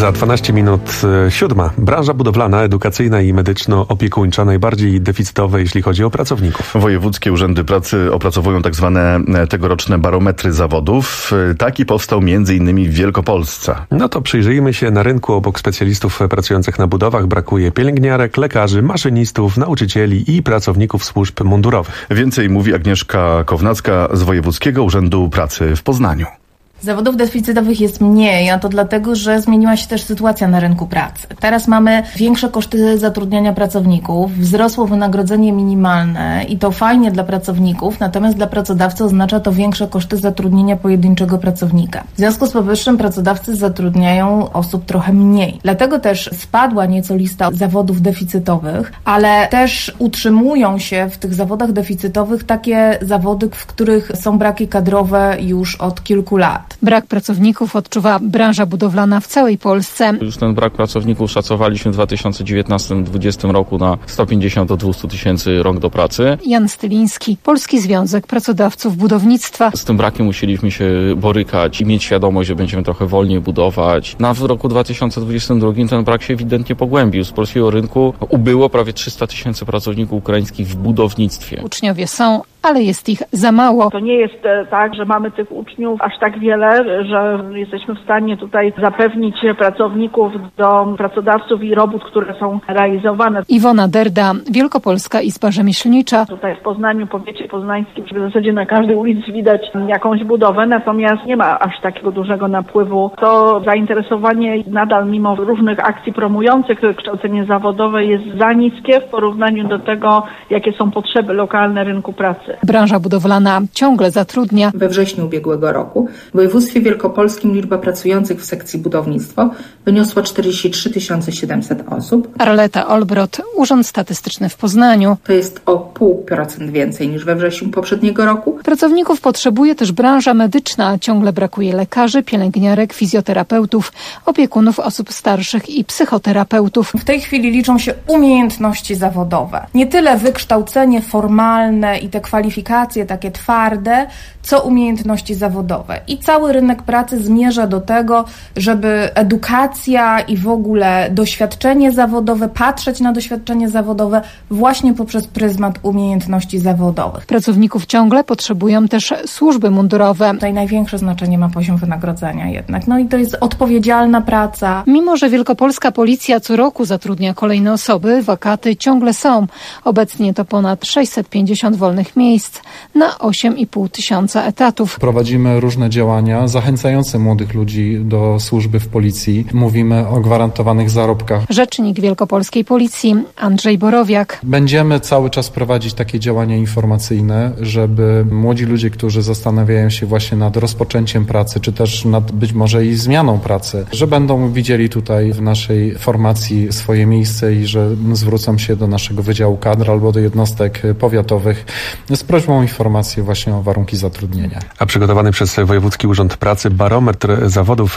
S10: Za 12 minut 7. Branża budowlana, edukacyjna i medyczno-opiekuńcza najbardziej deficytowe, jeśli chodzi o pracowników.
S1: Wojewódzkie urzędy pracy opracowują tak zwane tegoroczne barometry zawodów. Taki powstał m.in. w Wielkopolsce.
S10: No to przyjrzyjmy się. Na rynku obok specjalistów pracujących na budowach brakuje pielęgniarek, lekarzy, maszynistów, nauczycieli i pracowników służb mundurowych.
S1: Więcej mówi Agnieszka Kownacka z Wojewódzkiego Urzędu Pracy w Poznaniu.
S8: Zawodów deficytowych jest mniej, a to dlatego, że zmieniła się też sytuacja na rynku pracy. Teraz mamy większe koszty zatrudniania pracowników, wzrosło wynagrodzenie minimalne i to fajnie dla pracowników, natomiast dla pracodawcy oznacza to większe koszty zatrudnienia pojedynczego pracownika. W związku z powyższym pracodawcy zatrudniają osób trochę mniej. Dlatego też spadła nieco lista zawodów deficytowych, ale też utrzymują się w tych zawodach deficytowych takie zawody, w których są braki kadrowe już od kilku lat.
S12: Brak pracowników odczuwa branża budowlana w całej Polsce.
S14: Już ten brak pracowników szacowaliśmy w 2019-2020 roku na 150 do 200 tysięcy rąk do pracy.
S12: Jan Styliński, Polski Związek Pracodawców Budownictwa.
S14: Z tym brakiem musieliśmy się borykać i mieć świadomość, że będziemy trochę wolniej budować. W roku 2022 ten brak się ewidentnie pogłębił. Z polskiego rynku ubyło prawie 300 tysięcy pracowników ukraińskich w budownictwie.
S12: Uczniowie są, ale jest ich za mało.
S15: To nie jest tak, że mamy tych uczniów aż tak wiele, że jesteśmy w stanie tutaj zapewnić pracowników do pracodawców i robót, które są realizowane.
S12: Iwona Derda, Wielkopolska Izba Rzemieślnicza.
S15: Tutaj w Poznaniu, powiecie poznańskim, w zasadzie na każdej ulicy widać jakąś budowę, natomiast nie ma aż takiego dużego napływu. To zainteresowanie nadal mimo różnych akcji promujących kształcenie zawodowe jest za niskie w porównaniu do tego, jakie są potrzeby lokalne rynku pracy.
S12: Branża budowlana ciągle zatrudnia.
S16: We wrześniu ubiegłego roku w województwie wielkopolskim liczba pracujących w sekcji budownictwo wyniosła 43 700 osób.
S12: Arleta Olbrot, Urząd Statystyczny w Poznaniu.
S16: To jest o 0,5% więcej niż we wrześniu poprzedniego roku.
S12: Pracowników potrzebuje też branża medyczna. Ciągle brakuje lekarzy, pielęgniarek, fizjoterapeutów, opiekunów osób starszych i psychoterapeutów.
S8: W tej chwili liczą się umiejętności zawodowe. Nie tyle wykształcenie formalne i te kwalifikacje takie twarde, co umiejętności zawodowe. I cały rynek pracy zmierza do tego, żeby edukacja i w ogóle doświadczenie zawodowe, patrzeć na doświadczenie zawodowe właśnie poprzez pryzmat umiejętności zawodowych.
S12: Pracowników ciągle potrzebują też służby mundurowe.
S8: Tutaj największe znaczenie ma poziom wynagrodzenia jednak. No i to jest odpowiedzialna praca.
S12: Mimo że wielkopolska policja co roku zatrudnia kolejne osoby, wakaty ciągle są. Obecnie to ponad 650 wolnych miejsc na 8,5 tysiąca etatów.
S17: Prowadzimy różne działania zachęcające młodych ludzi do służby w policji. Mówimy o gwarantowanych zarobkach.
S12: Rzecznik Wielkopolskiej Policji Andrzej Borowiak.
S17: Będziemy cały czas prowadzić takie działania informacyjne, żeby młodzi ludzie, którzy zastanawiają się właśnie nad rozpoczęciem pracy, czy też nad być może i zmianą pracy, że będą widzieli tutaj w naszej formacji swoje miejsce i że zwrócą się do naszego Wydziału Kadr albo do jednostek powiatowych z prośbą o informację właśnie o warunki zatrudnienia.
S10: A przygotowany przez Wojewódzki Urząd Pracy barometr zawodów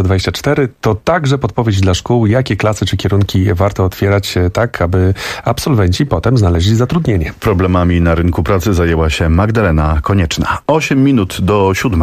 S10: 2024 to także podpowiedź dla szkół, jakie klasy czy kierunki warto otwierać tak, aby absolwenci potem znaleźli zatrudnienie.
S1: Problemami na rynku pracy zajęła się Magdalena Konieczna. 8 minut do 7.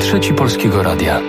S11: Trzeci Polskiego Radia.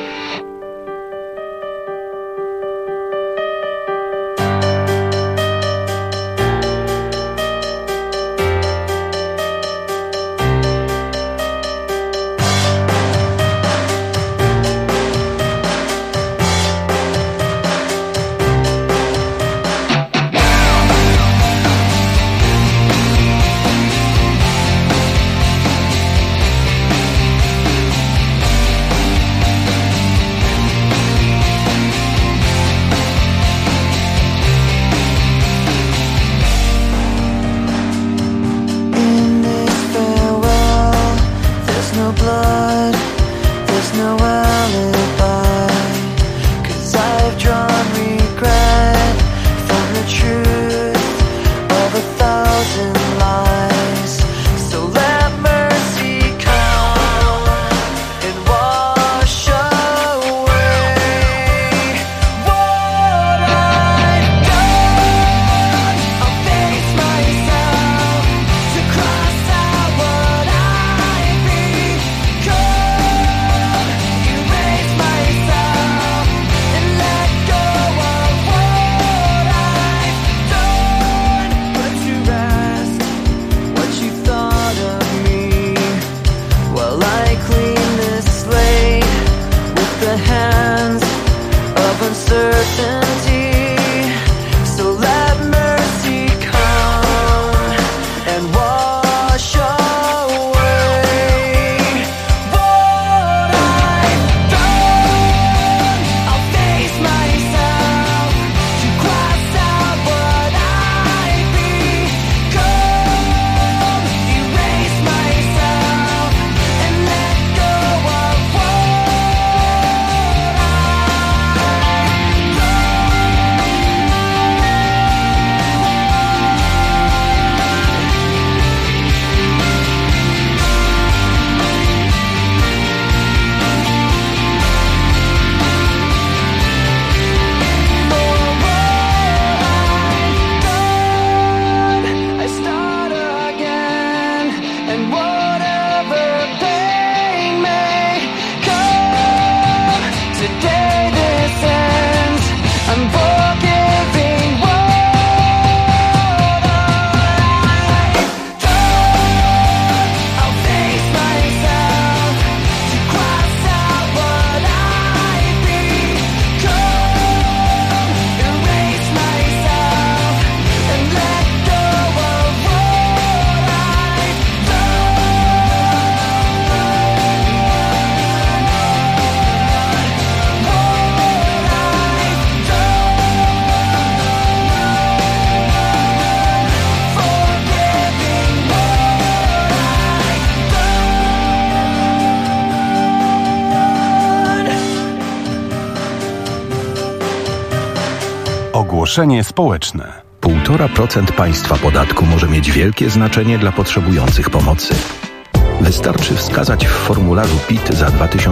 S4: Ogłoszenie społeczne.
S5: 1,5% państwa podatku może mieć wielkie znaczenie dla potrzebujących pomocy. Wystarczy wskazać w formularzu PIT za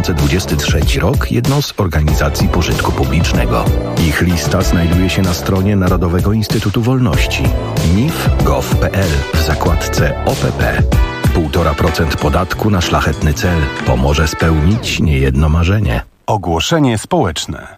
S5: 2023 rok jedną z organizacji pożytku publicznego. Ich lista znajduje się na stronie Narodowego Instytutu Wolności mif.gov.pl w zakładce OPP. 1,5% podatku na szlachetny cel pomoże spełnić niejedno marzenie.
S4: Ogłoszenie społeczne.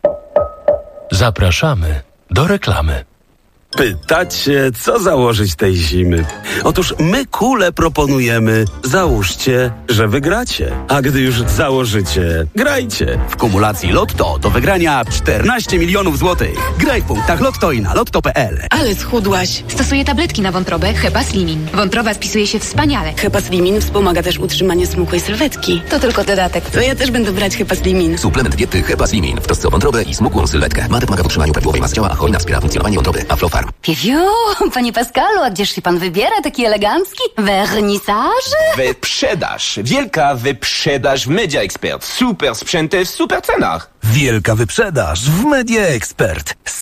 S11: Zapraszamy do reklamy.
S9: Pytacie, co założyć tej zimy? Otóż my kule proponujemy. Załóżcie, że wygracie. A gdy już założycie, grajcie.
S26: W kumulacji Lotto do wygrania 14 milionów złotych. Graj w punktach Lotto i na lotto.pl.
S18: Ale schudłaś. Stosuję tabletki na wątrobę Hepaslimin. Wątroba spisuje się wspaniale.
S19: Hepaslimin wspomaga też utrzymanie smukłej sylwetki.
S18: To tylko dodatek.
S19: To ja też będę brać Hepaslimin.
S20: Suplement diety Hepaslimin w trosce o wątrobę i smukłą sylwetkę. Ma pomaga w utrzymaniu prawidłowej masy ciała, a hojna wspiera funkcjonowanie wątroby. Aflofarm.
S18: Piu, panie Pascalu, a gdzież się pan wybiera taki elegancki? Wernisaż?
S21: Wyprzedaż. Wielka wyprzedaż w Media Expert. Super sprzęty w super cenach.
S26: Wielka wyprzedaż w Media Expert.